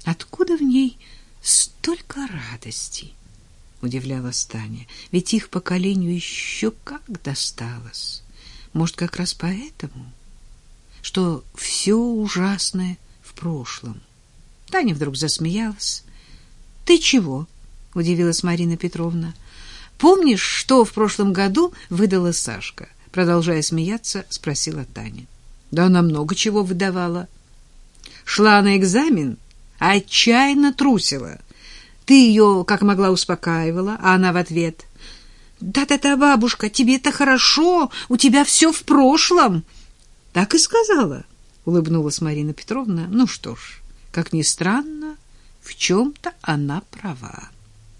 Откуда в ней столько радости? Удивлялась Таня. Ведь их поколению еще как досталось. Может, как раз поэтому, что все ужасное в прошлом. Таня вдруг засмеялась. — Ты чего? — удивилась Марина Петровна. — Помнишь, что в прошлом году выдала Сашка? Продолжая смеяться, спросила Таня. — Да она много чего выдавала. Шла на экзамен, отчаянно трусила. Ты ее как могла успокаивала, а она в ответ: «Да-да-да, бабушка, тебе-то хорошо, у тебя все в прошлом». Так и сказала, улыбнулась Марина Петровна. Ну что ж, как ни странно, в чем-то она права.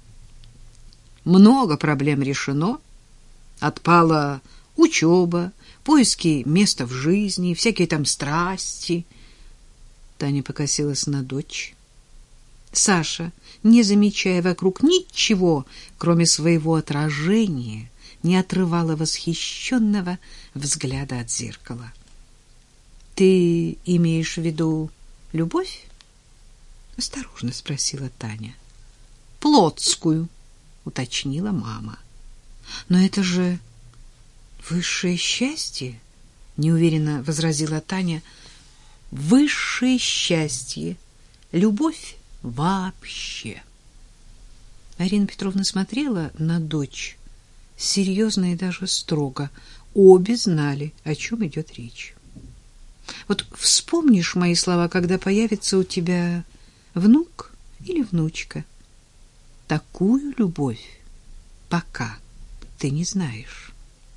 Много проблем решено. Отпала учеба, поиски места в жизни, всякие там страсти. Таня покосилась на дочь. Саша, не замечая вокруг ничего, кроме своего отражения, не отрывала восхищенного взгляда от зеркала. — Ты имеешь в виду любовь? — осторожно спросила Таня. — Плотскую, — уточнила мама. — Но это же высшее счастье, — неуверенно возразила Таня. — Высшее счастье, любовь вообще. Марина Петровна смотрела на дочь серьезно и даже строго. Обе знали, о чем идет речь. Вот вспомнишь мои слова, когда появится у тебя внук или внучка. Такую любовь пока ты не знаешь.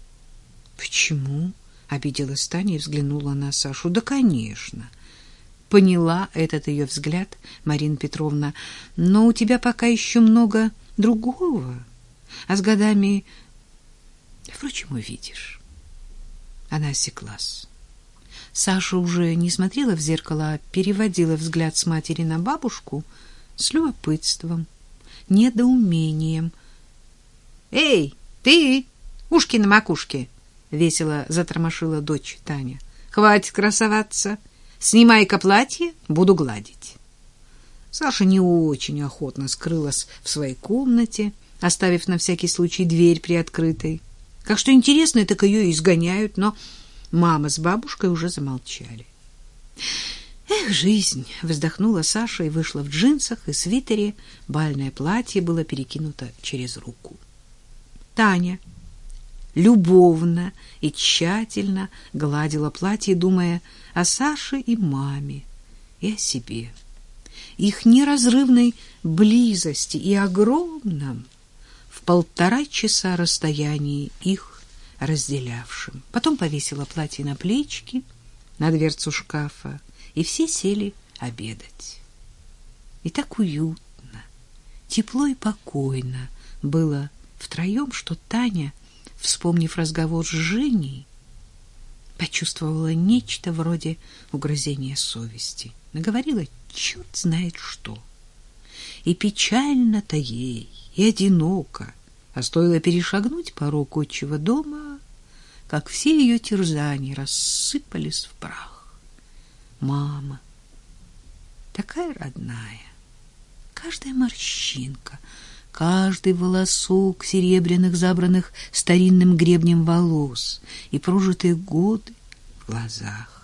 Почему? Обиделась Таня и взглянула на Сашу. Да, конечно. Поняла этот ее взгляд Марина Петровна. Но у тебя пока еще много другого. А с годами... Впрочем, увидишь. Она осеклась. Саша уже не смотрела в зеркало, а переводила взгляд с матери на бабушку с любопытством, недоумением. — Эй, ты, ушки на макушке! — весело затормошила дочь Таня. — Хватит красоваться. Снимай-ка платье, буду гладить. Саша не очень охотно скрылась в своей комнате, оставив на всякий случай дверь приоткрытой. Как что интересно, так ее изгоняют, но мама с бабушкой уже замолчали. «Эх, жизнь!» — вздохнула Саша и вышла в джинсах и свитере. Бальное платье было перекинуто через руку. Таня любовно и тщательно гладила платье, думая о Саше и маме, и о себе, их неразрывной близости и огромном в 1,5 часа расстоянии их разделявшим. Потом повесила платье на плечики, на дверцу шкафа, и все сели обедать. И так уютно, тепло и покойно было втроем, что Таня, вспомнив разговор с Женей, почувствовала нечто вроде угрызения совести. Наговорила черт знает что. И печально-то ей, и одиноко, а стоило перешагнуть порог отчего дома, как все ее терзания рассыпались в прах. Мама, такая родная, каждая морщинка, каждый волосок серебряных, забранных старинным гребнем волос, и прожитые годы в глазах.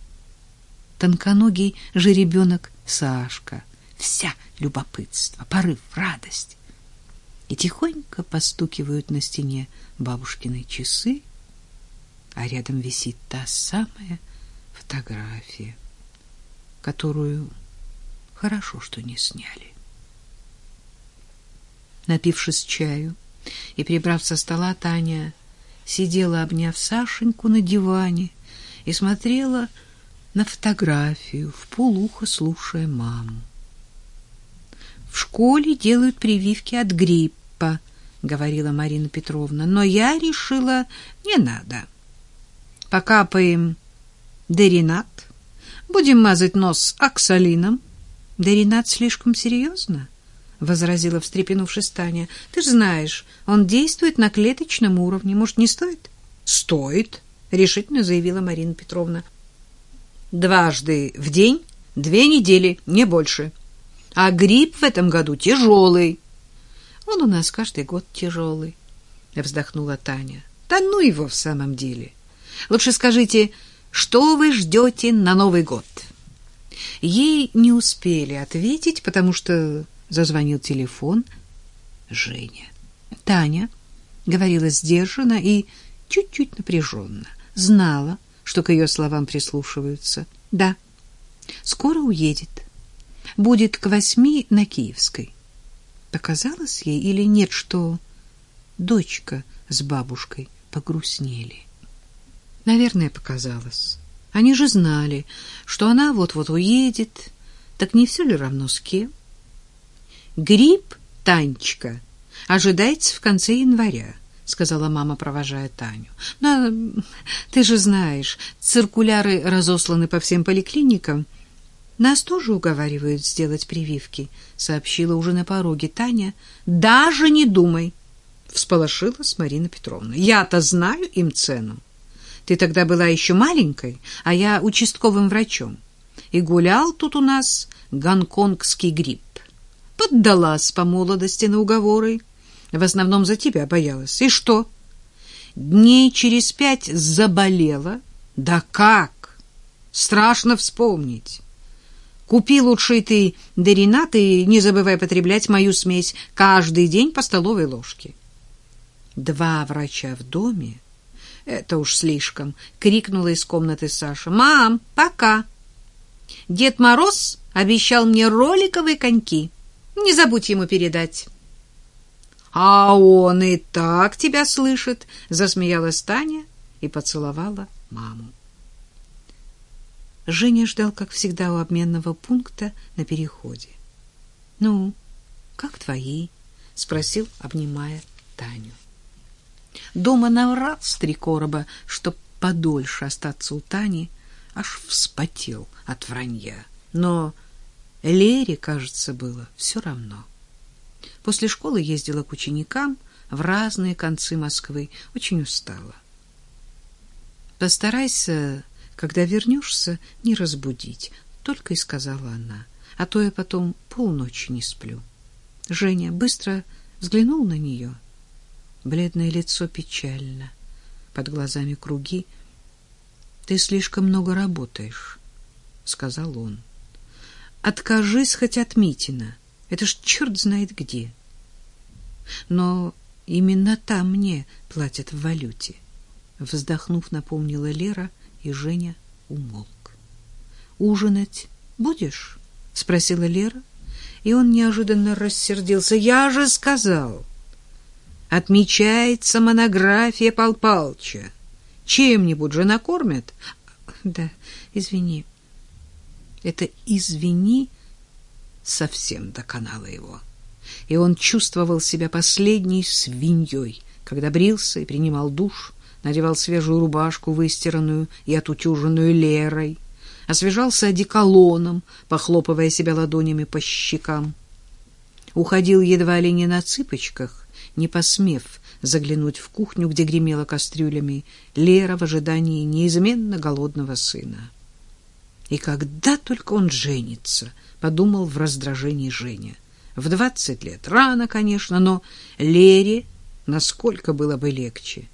Тонконогий жеребенок Сашка, вся любопытство, порыв, радость. И тихонько постукивают на стене бабушкины часы, а рядом висит та самая фотография, которую хорошо, что не сняли. Напившись чаю и прибрав со стола, Таня сидела, обняв Сашеньку на диване, и смотрела на фотографию, вполуха слушая маму. В школе делают прививки от гриппа, говорила Марина Петровна, но я решила, не надо. Покапаем Деринат, будем мазать нос оксалином. Деринат слишком серьезно, возразила, встрепенувшись Таня. Ты же знаешь, он действует на клеточном уровне. Может, не стоит? Стоит, решительно заявила Марина Петровна. 2 раза в день, 2 недели, не больше. А грипп в этом году тяжелый. Он у нас каждый год тяжелый, вздохнула Таня. Да ну его в самом деле. Лучше скажите, что вы ждете на Новый год? Ей не успели ответить, потому что зазвонил телефон. Женя. Таня говорила сдержанно и чуть-чуть напряженно. Знала, что к ее словам прислушиваются. Да, скоро уедет. Будет к 8 на Киевской. Показалось ей или нет, что дочка с бабушкой погрустнели? Наверное, показалось. Они же знали, что она вот-вот уедет. Так не все ли равно с кем? Грипп, Танечка, ожидается в конце января, сказала мама, провожая Таню. Но ты же знаешь, циркуляры разосланы по всем поликлиникам. Нас тоже уговаривают сделать прививки, сообщила уже на пороге Таня. Даже не думай, всполошилась Марина Петровна. Я-то знаю им цену. Ты тогда была еще маленькой, а я участковым врачом. И гулял тут у нас гонконгский грипп. Поддалась по молодости на уговоры. В основном за тебя боялась. И что? Дней через 5 заболела. Да как? Страшно вспомнить. Купи лучше ты Деринат и не забывай потреблять мою смесь каждый день по столовой ложке. 2 врача в доме? Это уж слишком, крикнула из комнаты Саша. Мам, пока. Дед Мороз обещал мне роликовые коньки. Не забудь ему передать. А он и так тебя слышит, засмеялась Таня и поцеловала маму. Женя ждал, как всегда, у обменного пункта на переходе. Ну, как твои? Спросил, обнимая Таню. Дома наврал с 3 короба, чтоб подольше остаться у Тани, аж вспотел от вранья. Но Лере, кажется, было все равно. После школы ездила к ученикам в разные концы Москвы, очень устала. Постарайся, когда вернешься, не разбудить, только и сказала она, а то я потом полночи не сплю. Женя быстро взглянул на нее. Бледное лицо печально, под глазами круги. Ты слишком много работаешь, сказал он. Откажись хоть от Митина, это ж черт знает где. Но именно там мне платят в валюте. Вздохнув, напомнила Лера, и Женя умолк. Ужинать будешь? Спросила Лера, и он неожиданно рассердился. Я же сказал, отмечается монография Пал Палыча. Чем-нибудь же накормят? Да, извини. Это «извини» совсем доконало его. И он чувствовал себя последней свиньей, когда брился и принимал душ, надевал свежую рубашку, выстиранную и отутюженную Лерой, освежался одеколоном, похлопывая себя ладонями по щекам. Уходил едва ли не на цыпочках, не посмев заглянуть в кухню, где гремела кастрюлями Лера в ожидании неизменно голодного сына. И когда только он женится, подумал в раздражении Женя. В 20 лет рано, конечно, но Лере насколько было бы легче.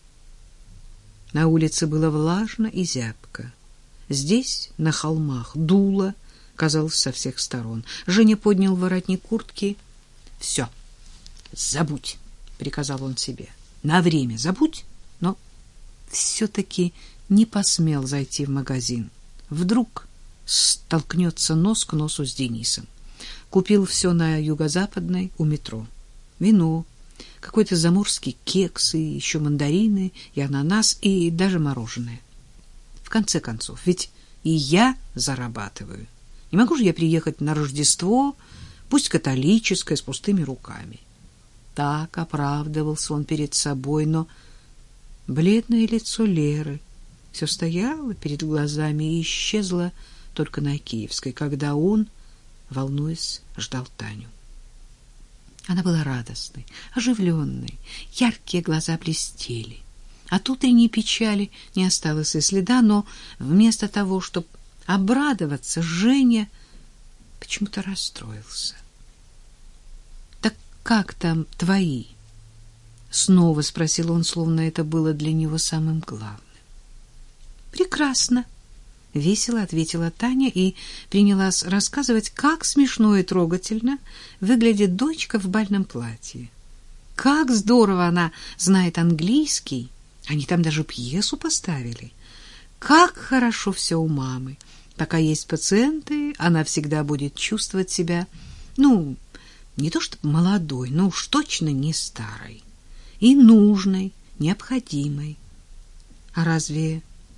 На улице было влажно и зябко. Здесь, на холмах, дуло, казалось, со всех сторон. Женя поднял воротник куртки. «Все, забудь», — приказал он себе. «На время забудь», но все-таки не посмел зайти в магазин. Вдруг столкнется нос к носу с Денисом. Купил все на Юго-Западной у метро. Вино, какой-то заморский кекс, и еще мандарины, и ананас, и даже мороженое. В конце концов, ведь и я зарабатываю. Не могу же я приехать на Рождество, пусть католическое, с пустыми руками. Так оправдывался он перед собой, но бледное лицо Леры все стояло перед глазами и исчезло только на Киевской, когда он, волнуясь, ждал Таню. Она была радостной, оживленной, яркие глаза блестели. От утренней печали не осталось и следа, но вместо того, чтобы обрадоваться, Женя почему-то расстроился. как там твои? Снова спросил он, словно это было для него самым главным. Прекрасно, весело ответила Таня и принялась рассказывать, как смешно и трогательно выглядит дочка в бальном платье. Как здорово она знает английский, они там даже пьесу поставили. Как хорошо все у мамы. Пока есть пациенты, она всегда будет чувствовать себя, не то чтобы молодой, но уж точно не старой. И нужной, необходимой. А разве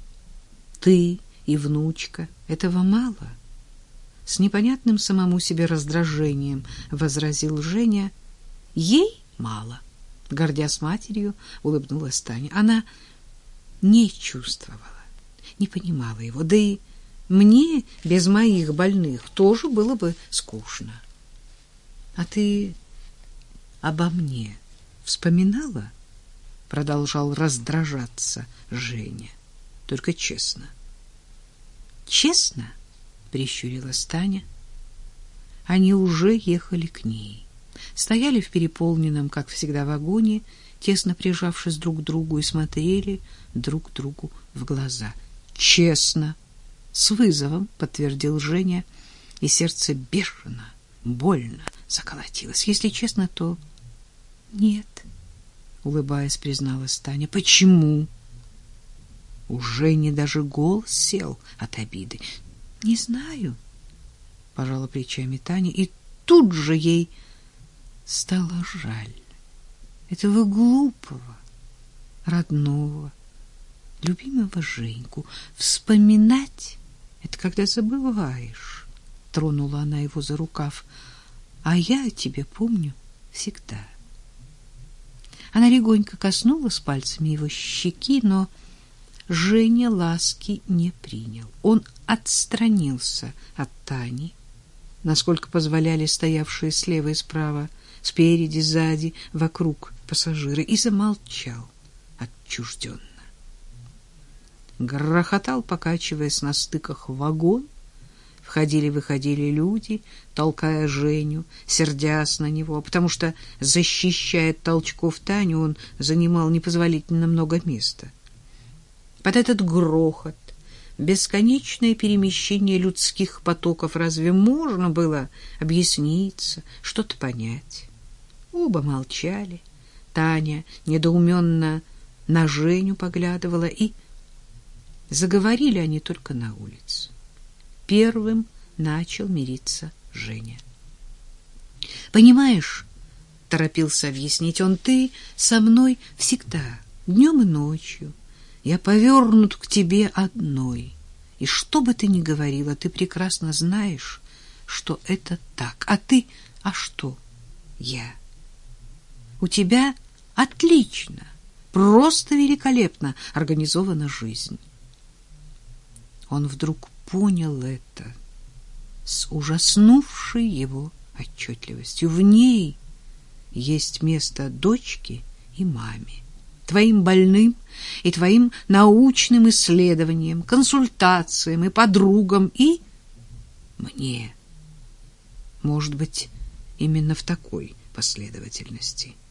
ты и внучка этого мало? С непонятным самому себе раздражением возразил Женя. Ей мало. Гордясь матерью, улыбнулась Таня. Она не чувствовала, не понимала его. Да и мне без моих больных тоже было бы скучно. А ты обо мне вспоминала? Продолжал раздражаться Женя. Только честно. Честно? Прищурилась Таня. Они уже ехали к ней. Стояли в переполненном, как всегда, вагоне, тесно прижавшись друг к другу, и смотрели друг другу в глаза. Честно, с вызовом подтвердил Женя, и сердце бешено, больно заколотилось. Если честно, то нет, улыбаясь, призналась Таня. Почему? У Жени даже голос сел от обиды. Не знаю, пожала плечами Таня, и тут же ей стало жаль этого глупого, родного, любимого Женьку. Вспоминать — это когда забываешь. Тронула она его за рукав. А я о тебе помню всегда. Она легонько коснулась пальцами его щеки, но Женя ласки не принял. Он отстранился от Тани, насколько позволяли стоявшие слева и справа, спереди, сзади, вокруг пассажиры, и замолчал отчужденно. Грохотал, покачиваясь на стыках, вагон. Входили-выходили люди, толкая Женю, сердясь на него, потому что, защищая от толчков Таню, он занимал непозволительно много места. Под этот грохот, бесконечное перемещение людских потоков, разве можно было объясниться, что-то понять? Оба молчали. Таня недоуменно на Женю поглядывала, и заговорили они только на улице. Первым начал мириться Женя. «Понимаешь, — торопился объяснить он, — ты со мной всегда, днем и ночью. Я повернут к тебе одной. И что бы ты ни говорила, ты прекрасно знаешь, что это так. А ты, а что? Я. У тебя отлично, просто великолепно организована жизнь». Он вдруг понял это с ужаснувшей его отчетливостью. В ней есть место дочке и маме, твоим больным и твоим научным исследованиям, консультациям и подругам, и мне. Может быть, именно в такой последовательности.